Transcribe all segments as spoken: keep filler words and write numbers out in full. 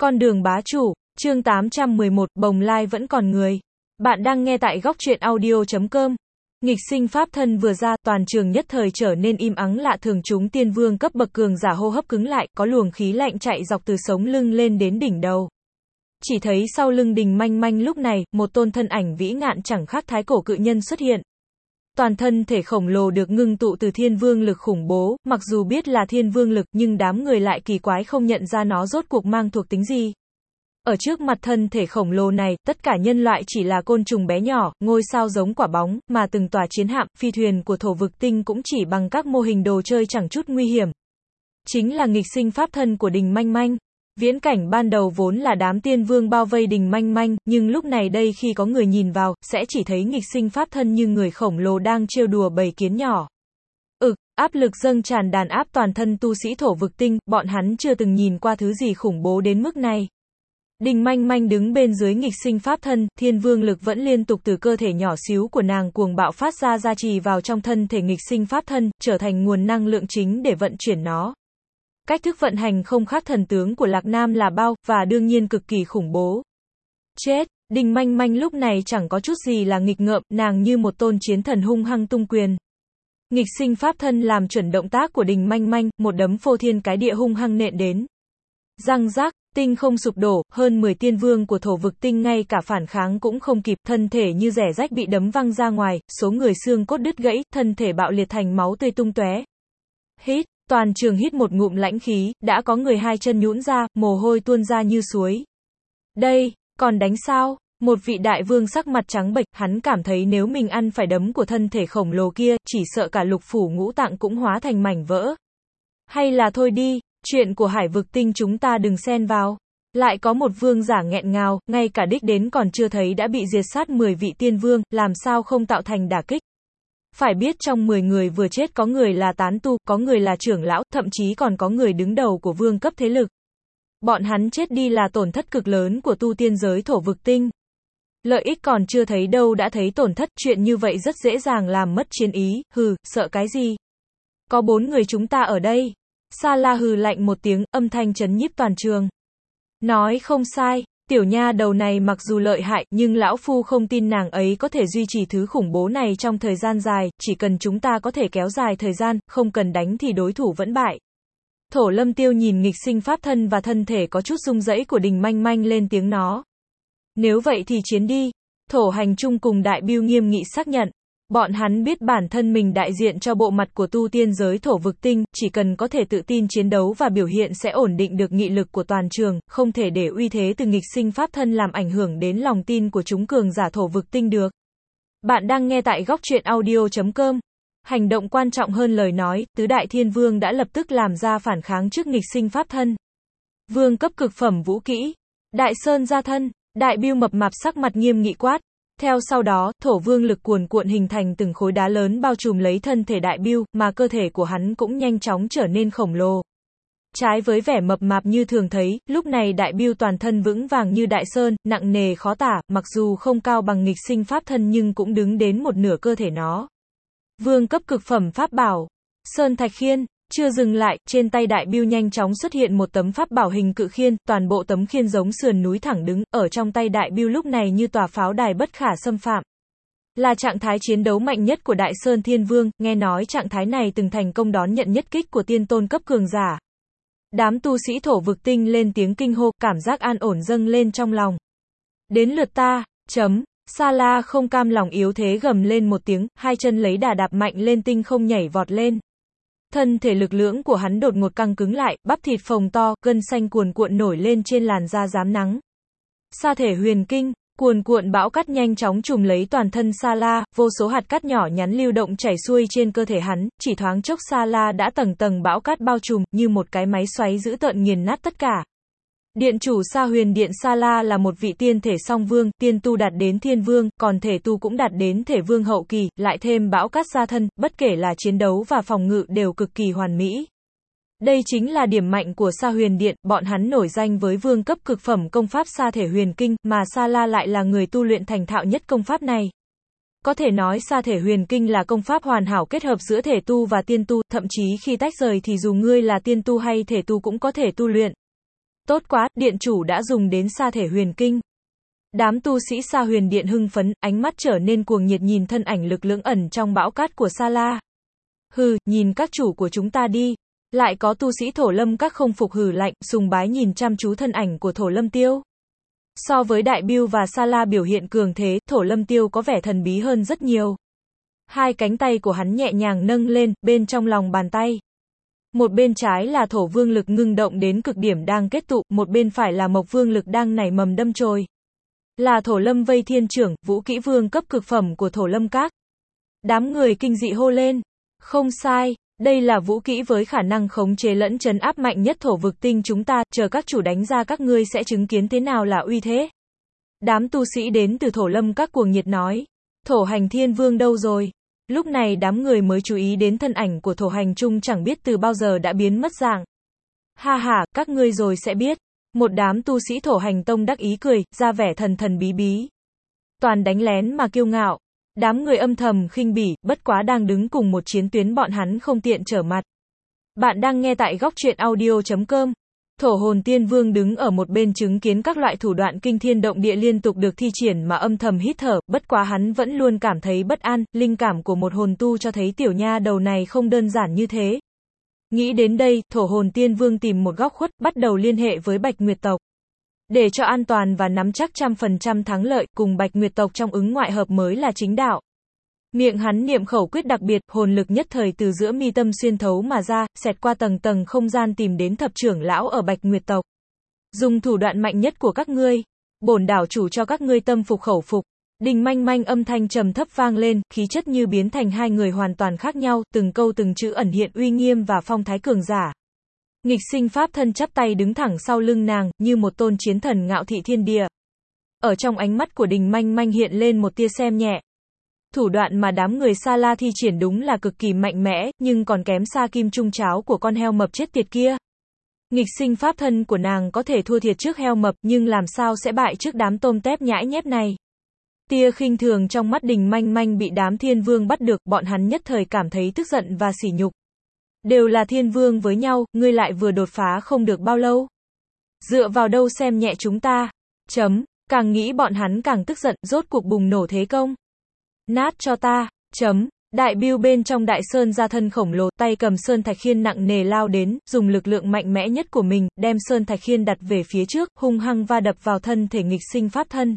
Con đường bá chủ, chương tám trăm mười một, bồng lai vẫn còn người. Bạn đang nghe tại góc truyện audio chấm com. Nghịch sinh pháp thân vừa ra, toàn trường nhất thời trở nên im ắng lạ thường, chúng tiên vương cấp bậc cường giả hô hấp cứng lại, có luồng khí lạnh chạy dọc từ sống lưng lên đến đỉnh đầu. Chỉ thấy sau lưng Đình Manh Manh lúc này, một tôn thân ảnh vĩ ngạn chẳng khác thái cổ cự nhân xuất hiện. Toàn thân thể khổng lồ được ngưng tụ từ thiên vương lực khủng bố, mặc dù biết là thiên vương lực nhưng đám người lại kỳ quái không nhận ra nó rốt cuộc mang thuộc tính gì. Ở trước mặt thân thể khổng lồ này, tất cả nhân loại chỉ là côn trùng bé nhỏ, ngôi sao giống quả bóng, mà từng tòa chiến hạm, phi thuyền của thổ vực tinh cũng chỉ bằng các mô hình đồ chơi chẳng chút nguy hiểm. Chính là nghịch sinh pháp thân của Đình Manh Manh. Viễn cảnh ban đầu vốn là đám tiên vương bao vây Đình Manh Manh, nhưng lúc này đây khi có người nhìn vào, sẽ chỉ thấy nghịch sinh pháp thân như người khổng lồ đang trêu đùa bầy kiến nhỏ. Ực, áp lực dâng tràn đàn áp toàn thân tu sĩ thổ vực tinh, bọn hắn chưa từng nhìn qua thứ gì khủng bố đến mức này. Đình Manh Manh đứng bên dưới nghịch sinh pháp thân, thiên vương lực vẫn liên tục từ cơ thể nhỏ xíu của nàng cuồng bạo phát ra gia trì vào trong thân thể nghịch sinh pháp thân, trở thành nguồn năng lượng chính để vận chuyển nó. Cách thức vận hành không khác thần tướng của Lạc Nam là bao, và đương nhiên cực kỳ khủng bố. Chết, Đình Manh Manh lúc này chẳng có chút gì là nghịch ngợm, nàng như một tôn chiến thần hung hăng tung quyền. Nghịch sinh pháp thân làm chuẩn động tác của Đình Manh Manh, một đấm phô thiên cái địa hung hăng nện đến. Răng rác, tinh không sụp đổ, hơn mười tiên vương của thổ vực tinh ngay cả phản kháng cũng không kịp, thân thể như rẻ rách bị đấm văng ra ngoài, số người xương cốt đứt gãy, thân thể bạo liệt thành máu tươi tung tóe. Hít, toàn trường hít một ngụm lãnh khí, đã có người hai chân nhũn ra, mồ hôi tuôn ra như suối. Đây, còn đánh sao? Một vị đại vương sắc mặt trắng bệch, hắn cảm thấy nếu mình ăn phải đấm của thân thể khổng lồ kia, chỉ sợ cả lục phủ ngũ tạng cũng hóa thành mảnh vỡ. Hay là thôi đi, chuyện của hải vực tinh chúng ta đừng xen vào. Lại có một vương giả nghẹn ngào, ngay cả đích đến còn chưa thấy đã bị diệt sát mười vị tiên vương, làm sao không tạo thành đả kích. Phải biết trong mười người vừa chết có người là tán tu, có người là trưởng lão, thậm chí còn có người đứng đầu của vương cấp thế lực. Bọn hắn chết đi là tổn thất cực lớn của tu tiên giới thổ vực tinh. Lợi ích còn chưa thấy đâu đã thấy tổn thất, chuyện như vậy rất dễ dàng làm mất chiến ý, hừ, sợ cái gì. Có bốn người chúng ta ở đây. Sa La hừ lạnh một tiếng, âm thanh chấn nhiếp toàn trường. Nói không sai, tiểu nha đầu này mặc dù lợi hại, nhưng lão phu không tin nàng ấy có thể duy trì thứ khủng bố này trong thời gian dài, chỉ cần chúng ta có thể kéo dài thời gian, không cần đánh thì đối thủ vẫn bại. Thổ Lâm Tiêu nhìn nghịch sinh pháp thân và thân thể có chút rung rẩy của Đình Manh Manh lên tiếng nó. Nếu vậy thì chiến đi. Thổ Hành Trung cùng Đại Bưu nghiêm nghị xác nhận. Bọn hắn biết bản thân mình đại diện cho bộ mặt của tu tiên giới thổ vực tinh, chỉ cần có thể tự tin chiến đấu và biểu hiện sẽ ổn định được nghị lực của toàn trường, không thể để uy thế từ nghịch sinh pháp thân làm ảnh hưởng đến lòng tin của chúng cường giả thổ vực tinh được. Bạn đang nghe tại góc truyện audio chấm com. Hành động quan trọng hơn lời nói, tứ đại thiên vương đã lập tức làm ra phản kháng trước nghịch sinh pháp thân. Vương cấp cực phẩm vũ kỹ, Đại Sơn gia thân, Đại Bưu mập mạp sắc mặt nghiêm nghị quát. Theo sau đó, thổ vương lực cuồn cuộn hình thành từng khối đá lớn bao trùm lấy thân thể Đại Bưu, mà cơ thể của hắn cũng nhanh chóng trở nên khổng lồ. Trái với vẻ mập mạp như thường thấy, lúc này Đại Bưu toàn thân vững vàng như đại sơn, nặng nề khó tả, mặc dù không cao bằng nghịch sinh pháp thân nhưng cũng đứng đến một nửa cơ thể nó. Vương cấp cực phẩm pháp bảo, Sơn Thạch Khiên. Chưa dừng lại, trên tay Đại Bưu nhanh chóng xuất hiện một tấm pháp bảo hình cự khiên, toàn bộ tấm khiên giống sườn núi thẳng đứng, ở trong tay Đại Bưu lúc này như tòa pháo đài bất khả xâm phạm. Là trạng thái chiến đấu mạnh nhất của Đại Sơn Thiên Vương, nghe nói trạng thái này từng thành công đón nhận nhất kích của tiên tôn cấp cường giả. Đám tu sĩ thổ vực tinh lên tiếng kinh hô, cảm giác an ổn dâng lên trong lòng. Đến lượt ta, chấm. Sa La không cam lòng yếu thế gầm lên một tiếng, hai chân lấy đà đạp mạnh lên tinh không nhảy vọt lên. Thân thể lực lưỡng của hắn đột ngột căng cứng lại, bắp thịt phồng to, gân xanh cuồn cuộn nổi lên trên làn da rám nắng. Sa thể huyền kinh, cuồn cuộn bão cát nhanh chóng trùm lấy toàn thân Sa La, vô số hạt cát nhỏ nhắn lưu động chảy xuôi trên cơ thể hắn, chỉ thoáng chốc Sa La đã tầng tầng bão cát bao trùm, như một cái máy xoáy dữ tợn nghiền nát tất cả. Điện chủ Sa Huyền Điện Sa La là một vị tiên thể song vương, tiên tu đạt đến thiên vương, còn thể tu cũng đạt đến thể vương hậu kỳ, lại thêm bão cát gia thân, bất kể là chiến đấu và phòng ngự đều cực kỳ hoàn mỹ. Đây chính là điểm mạnh của Sa Huyền Điện, bọn hắn nổi danh với vương cấp cực phẩm công pháp Sa thể huyền kinh, mà Sa La lại là người tu luyện thành thạo nhất công pháp này. Có thể nói Sa thể huyền kinh là công pháp hoàn hảo kết hợp giữa thể tu và tiên tu, thậm chí khi tách rời thì dù ngươi là tiên tu hay thể tu cũng có thể tu luyện. Tốt quá, điện chủ đã dùng đến sa thể huyền kinh. Đám tu sĩ Sa Huyền Điện hưng phấn, ánh mắt trở nên cuồng nhiệt nhìn thân ảnh lực lưỡng ẩn trong bão cát của Sa La. Hừ, nhìn các chủ của chúng ta đi. Lại có tu sĩ Thổ Lâm các không phục hừ lạnh, sùng bái nhìn chăm chú thân ảnh của Thổ Lâm Tiêu. So với Đại Bưu và Sa La biểu hiện cường thế, Thổ Lâm Tiêu có vẻ thần bí hơn rất nhiều. Hai cánh tay của hắn nhẹ nhàng nâng lên, bên trong lòng bàn tay. Một bên trái là Thổ Vương lực ngưng động đến cực điểm đang kết tụ, một bên phải là Mộc Vương lực đang nảy mầm đâm chồi. Là Thổ Lâm Vây Thiên Trưởng, vũ kỹ vương cấp cực phẩm của Thổ Lâm Các. Đám người kinh dị hô lên. Không sai, đây là vũ kỹ với khả năng khống chế lẫn trấn áp mạnh nhất thổ vực tinh chúng ta, chờ các chủ đánh ra các ngươi sẽ chứng kiến thế nào là uy thế. Đám tu sĩ đến từ Thổ Lâm Các cuồng nhiệt nói. Thổ Hành Thiên Vương đâu rồi? Lúc này đám người mới chú ý đến thân ảnh của Thổ Hành Trung chẳng biết từ bao giờ đã biến mất dạng. Ha ha, các ngươi rồi sẽ biết. Một đám tu sĩ Thổ Hành Tông đắc ý cười, ra vẻ thần thần bí bí. Toàn đánh lén mà kiêu ngạo. Đám người âm thầm khinh bỉ, bất quá đang đứng cùng một chiến tuyến bọn hắn không tiện trở mặt. Bạn đang nghe tại góc truyện audio chấm com. Thổ Hồn Tiên Vương đứng ở một bên chứng kiến các loại thủ đoạn kinh thiên động địa liên tục được thi triển mà âm thầm hít thở, bất quá hắn vẫn luôn cảm thấy bất an, linh cảm của một hồn tu cho thấy tiểu nha đầu này không đơn giản như thế. Nghĩ đến đây, Thổ Hồn Tiên Vương tìm một góc khuất, bắt đầu liên hệ với Bạch Nguyệt tộc. Để cho an toàn và nắm chắc trăm phần trăm thắng lợi, cùng Bạch Nguyệt tộc trong ứng ngoại hợp mới là chính đạo. Miệng hắn niệm khẩu quyết đặc biệt, hồn lực nhất thời từ giữa mi tâm xuyên thấu mà ra, xẹt qua tầng tầng không gian tìm đến thập trưởng lão ở Bạch Nguyệt tộc. Dùng thủ đoạn mạnh nhất của các ngươi, bổn đảo chủ cho các ngươi tâm phục khẩu phục. Đình Manh Manh âm thanh trầm thấp vang lên, khí chất như biến thành hai người hoàn toàn khác nhau, từng câu từng chữ ẩn hiện uy nghiêm và phong thái cường giả. Nghịch Sinh pháp thân chắp tay đứng thẳng sau lưng nàng, như một tôn chiến thần ngạo thị thiên địa. Ở trong ánh mắt của Đình Manh Manh hiện lên một tia xem nhẹ. Thủ đoạn mà đám người Sa La thi triển đúng là cực kỳ mạnh mẽ, nhưng còn kém xa kim trung cháo của con heo mập chết tiệt kia. Nghịch Sinh pháp thân của nàng có thể thua thiệt trước heo mập, nhưng làm sao sẽ bại trước đám tôm tép nhãi nhép này. Tia khinh thường trong mắt Đình Manh Manh bị đám thiên vương bắt được, bọn hắn nhất thời cảm thấy tức giận và sỉ nhục. Đều là thiên vương với nhau, ngươi lại vừa đột phá không được bao lâu. Dựa vào đâu xem nhẹ chúng ta? Chấm, càng nghĩ bọn hắn càng tức giận, rốt cuộc bùng nổ thế công. Nát cho ta, chấm, Đại Bưu bên trong đại sơn ra thân khổng lồ, tay cầm sơn thạch khiên nặng nề lao đến, dùng lực lượng mạnh mẽ nhất của mình, đem sơn thạch khiên đặt về phía trước, hung hăng va đập vào thân thể Nghịch Sinh pháp thân.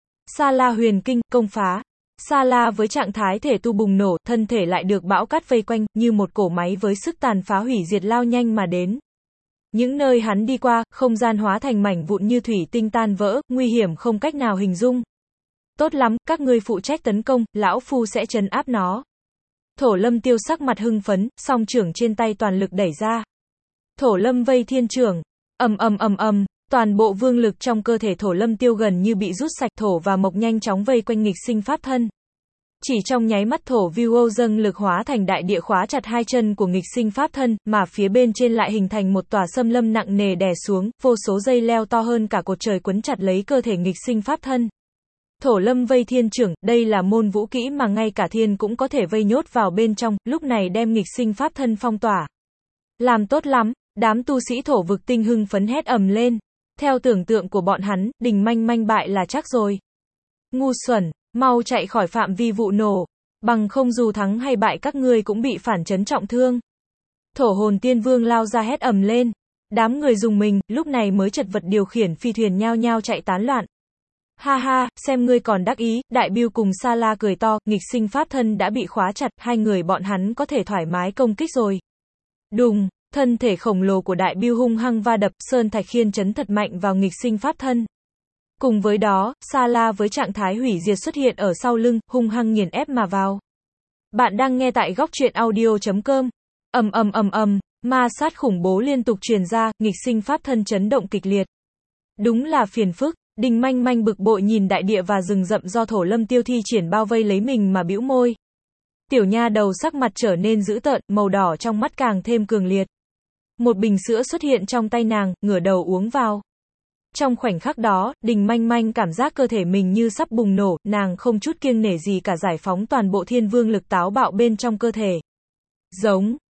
Sa La huyền kinh, công phá. Sa La với trạng thái thể tu bùng nổ, thân thể lại được bão cát vây quanh, như một cỗ máy với sức tàn phá hủy diệt lao nhanh mà đến. Những nơi hắn đi qua, không gian hóa thành mảnh vụn như thủy tinh tan vỡ, nguy hiểm không cách nào hình dung. Tốt lắm, các ngươi phụ trách tấn công, lão phu sẽ trấn áp nó. Thổ Lâm Tiêu sắc mặt hưng phấn, song trưởng trên tay toàn lực đẩy ra. Thổ Lâm Vây Thiên Trưởng, ầm ầm ầm ầm, toàn bộ vương lực trong cơ thể Thổ Lâm Tiêu gần như bị rút sạch, Thổ và Mộc nhanh chóng vây quanh Nghịch Sinh pháp thân. Chỉ trong nháy mắt Thổ Viu dâng lực hóa thành đại địa khóa chặt hai chân của Nghịch Sinh pháp thân, mà phía bên trên lại hình thành một tòa xâm lâm nặng nề đè xuống, vô số dây leo to hơn cả cột trời quấn chặt lấy cơ thể Nghịch Sinh pháp thân. Thổ Lâm Vây Thiên Trưởng, đây là môn vũ kỹ mà ngay cả thiên cũng có thể vây nhốt vào bên trong, lúc này đem Nghịch Sinh pháp thân phong tỏa. Làm tốt lắm, đám tu sĩ thổ vực tinh hưng phấn hét ầm lên. Theo tưởng tượng của bọn hắn, Đình Manh Manh bại là chắc rồi. Ngu xuẩn, mau chạy khỏi phạm vi vụ nổ, bằng không dù thắng hay bại các ngươi cũng bị phản chấn trọng thương. Thổ Hồn Tiên Vương lao ra hét ầm lên. Đám người dùng mình, lúc này mới chật vật điều khiển phi thuyền nhao nhao chạy tán loạn. Ha ha, xem ngươi còn đắc ý, Đại Bưu cùng Sa La cười to, Nghịch Sinh pháp thân đã bị khóa chặt, hai người bọn hắn có thể thoải mái công kích rồi. Đùng, thân thể khổng lồ của Đại Bưu hung hăng va đập, sơn thạch khiên chấn thật mạnh vào Nghịch Sinh pháp thân. Cùng với đó, Sa La với trạng thái hủy diệt xuất hiện ở sau lưng, hung hăng nghiền ép mà vào. Bạn đang nghe tại góc truyện audio chấm com. Ầm ầm ầm ầm, ma sát khủng bố liên tục truyền ra, Nghịch Sinh pháp thân chấn động kịch liệt. Đúng là phiền phức. Đình Manh Manh bực bội nhìn đại địa và rừng rậm do Thổ Lâm Tiêu thi triển bao vây lấy mình mà bĩu môi. Tiểu nha đầu sắc mặt trở nên dữ tợn, màu đỏ trong mắt càng thêm cường liệt. Một bình sữa xuất hiện trong tay nàng, ngửa đầu uống vào. Trong khoảnh khắc đó, Đình Manh Manh cảm giác cơ thể mình như sắp bùng nổ, nàng không chút kiêng nể gì cả giải phóng toàn bộ thiên vương lực táo bạo bên trong cơ thể. Giống,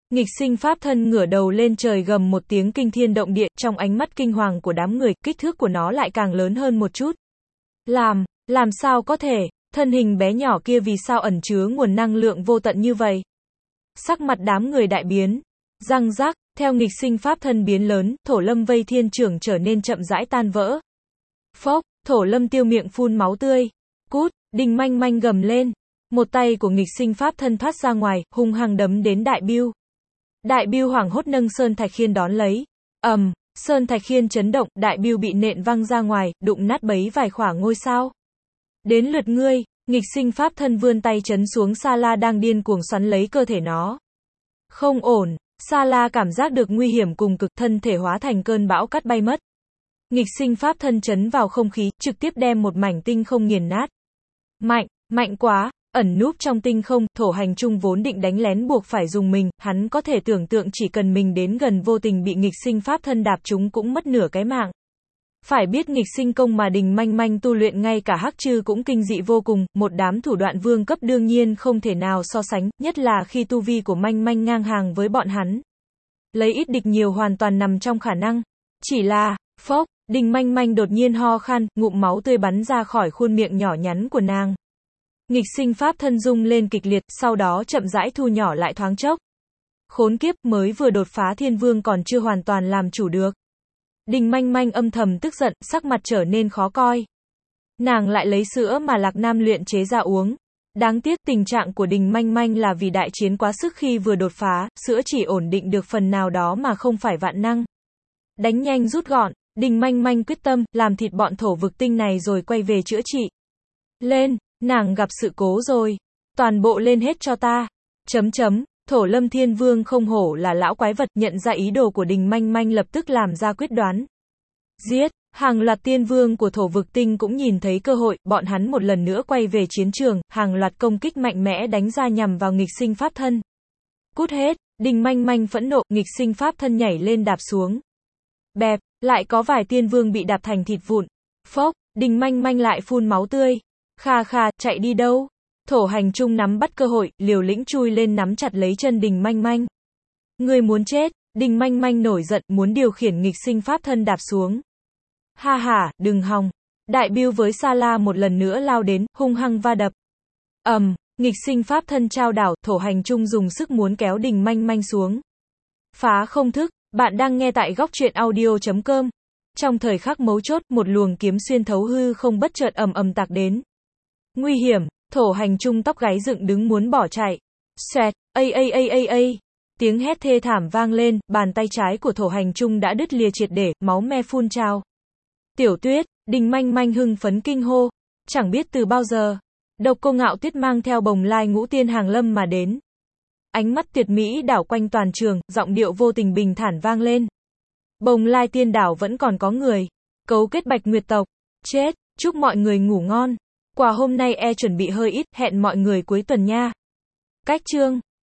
Nghịch sinh pháp thân ngửa đầu lên trời gầm một tiếng kinh thiên động địa, trong ánh mắt kinh hoàng của đám người, kích thước của nó lại càng lớn hơn một chút. Làm, làm sao có thể, thân hình bé nhỏ kia vì sao ẩn chứa nguồn năng lượng vô tận như vậy? Sắc mặt đám người đại biến. Răng rác, theo nghịch sinh pháp thân biến lớn, Thổ Lâm vây thiên trưởng trở nên chậm rãi tan vỡ. Phốc, Thổ Lâm tiêu miệng phun máu tươi. Cút, Đinh Manh Manh gầm lên. Một tay của nghịch sinh pháp thân thoát ra ngoài, hung hăng đấm đến Đại Bưu. Đại Bưu hoảng hốt nâng Sơn Thạch Khiên đón lấy. Ầm, um, Sơn Thạch Khiên chấn động, Đại Bưu bị nện văng ra ngoài, đụng nát bấy vài khỏa ngôi sao. Đến lượt ngươi, nghịch sinh pháp thân vươn tay chấn xuống Sa La đang điên cuồng xoắn lấy cơ thể nó. Không ổn, Sa La cảm giác được nguy hiểm cùng cực, thân thể hóa thành cơn bão cắt bay mất. Nghịch sinh pháp thân chấn vào không khí, trực tiếp đem một mảnh tinh không nghiền nát. Mạnh, mạnh quá, ẩn núp trong tinh không, Thổ Hành Trung vốn định đánh lén buộc phải dùng mình, hắn có thể tưởng tượng chỉ cần mình đến gần vô tình bị nghịch sinh pháp thân đạp trúng cũng mất nửa cái mạng. Phải biết nghịch sinh công mà Đinh Manh Manh tu luyện ngay cả Hắc Trư cũng kinh dị vô cùng, một đám thủ đoạn vương cấp đương nhiên không thể nào so sánh, nhất là khi tu vi của Manh Manh ngang hàng với bọn hắn. Lấy ít địch nhiều hoàn toàn nằm trong khả năng. Chỉ là, phốc, Đinh Manh Manh đột nhiên ho khan, ngụm máu tươi bắn ra khỏi khuôn miệng nhỏ nhắn của nàng. Nghịch sinh pháp thân rung lên kịch liệt, sau đó chậm rãi thu nhỏ lại thoáng chốc. Khốn kiếp, mới vừa đột phá thiên vương còn chưa hoàn toàn làm chủ được. Đinh Manh Manh âm thầm tức giận, sắc mặt trở nên khó coi. Nàng lại lấy sữa mà Lạc Nam luyện chế ra uống. Đáng tiếc tình trạng của Đinh Manh Manh là vì đại chiến quá sức khi vừa đột phá, sữa chỉ ổn định được phần nào đó mà không phải vạn năng. Đánh nhanh rút gọn, Đinh Manh Manh quyết tâm, làm thịt bọn thổ vực tinh này rồi quay về chữa trị. Lên, nàng gặp sự cố rồi. Toàn bộ lên hết cho ta. Chấm chấm, Thổ Lâm Thiên Vương không hổ là lão quái vật, nhận ra ý đồ của Đinh Manh Manh lập tức làm ra quyết đoán. Giết, hàng loạt tiên vương của thổ vực tinh cũng nhìn thấy cơ hội, bọn hắn một lần nữa quay về chiến trường, hàng loạt công kích mạnh mẽ đánh ra nhằm vào nghịch sinh pháp thân. Cút hết, Đinh Manh Manh phẫn nộ, nghịch sinh pháp thân nhảy lên đạp xuống. Bẹp, lại có vài tiên vương bị đạp thành thịt vụn. Phốc, Đinh Manh Manh lại phun máu tươi. Kha kha, chạy đi đâu? Thổ Hành Trung nắm bắt cơ hội, liều lĩnh chui lên nắm chặt lấy chân Đinh Manh Manh. Ngươi muốn chết, Đinh Manh Manh nổi giận, muốn điều khiển nghịch sinh pháp thân đạp xuống. Ha ha, đừng hòng. Đại Bưu với Sa La một lần nữa lao đến, hung hăng va đập. Ầm, um, nghịch sinh pháp thân trao đảo, Thổ Hành Trung dùng sức muốn kéo Đinh Manh Manh xuống. Phá không thức, bạn đang nghe tại góc truyện audio chấm com. Trong thời khắc mấu chốt, một luồng kiếm xuyên thấu hư không bất chợt ầm ầm tạc đến. Nguy hiểm, Thổ Hành Trung tóc gáy dựng đứng muốn bỏ chạy. Xoẹt, a a a a a. Tiếng hét thê thảm vang lên, bàn tay trái của Thổ Hành Trung đã đứt lìa triệt để, máu me phun trào. Tiểu Tuyết, Đinh Manh Manh hưng phấn kinh hô. Chẳng biết từ bao giờ, Độc Cô Ngạo Tuyết mang theo Bồng Lai Ngũ Tiên hàng lâm mà đến. Ánh mắt tuyệt mỹ đảo quanh toàn trường, giọng điệu vô tình bình thản vang lên. Bồng Lai Tiên đảo vẫn còn có người. Cấu kết Bạch Nguyệt tộc. Chết, chúc mọi người ngủ ngon. Quà hôm nay e chuẩn bị hơi ít, hẹn mọi người cuối tuần nha. Cách chương